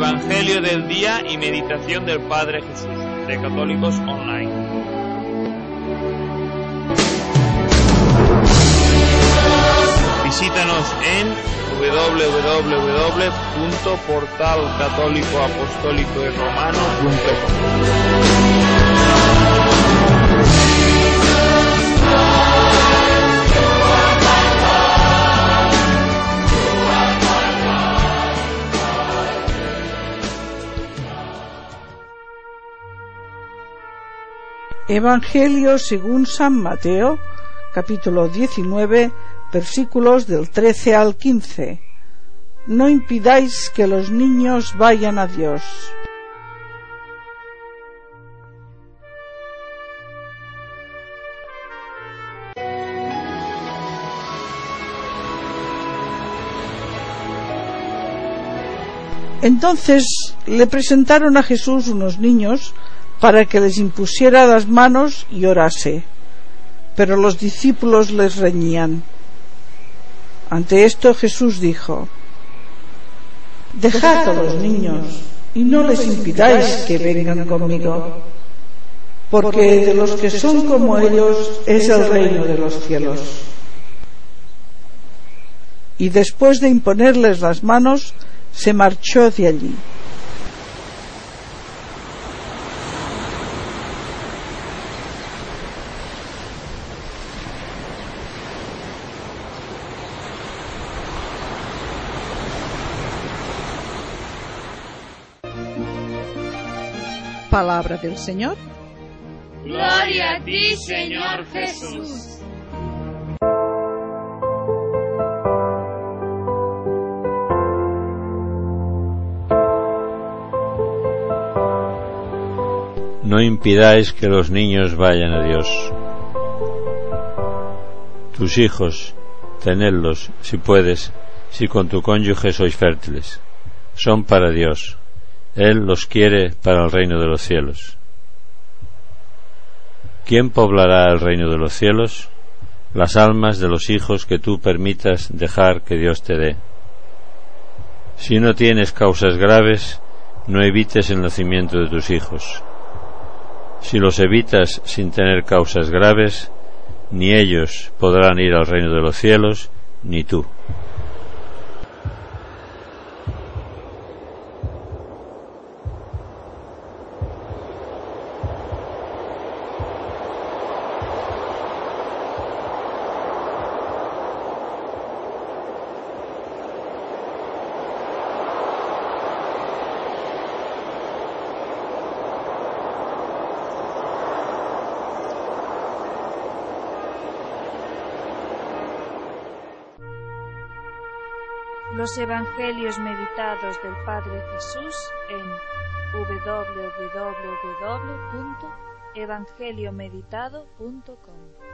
Evangelio del día y meditación del Padre Jesús, de Católicos Online. Visítanos en Evangelio según San Mateo, capítulo 19, versículos del 13 al 15. No impidáis que los niños vayan a Dios. Entonces le presentaron a Jesús unos niños para que les impusiera las manos y orase, pero los discípulos les reñían. Ante esto Jesús dijo: Dejad a los niños y no les impidáis que vengan conmigo, porque de los que son como ellos es el reino de los cielos. Y después de imponerles las manos, se marchó de allí. Palabra del Señor. Gloria a ti, Señor Jesús. No impidáis que los niños vayan a Dios. Tus hijos, tenedlos, si puedes, si con tu cónyuge sois fértiles. Son para Dios. Él los quiere para el reino de los cielos. ¿Quién poblará el reino de los cielos? Las almas de los hijos que tú permitas dejar que Dios te dé. Si no tienes causas graves, no evites el nacimiento de tus hijos. Si los evitas sin tener causas graves, ni ellos podrán ir al reino de los cielos, ni tú. Los Evangelios meditados del Padre Jesús en www.evangeliomeditado.com.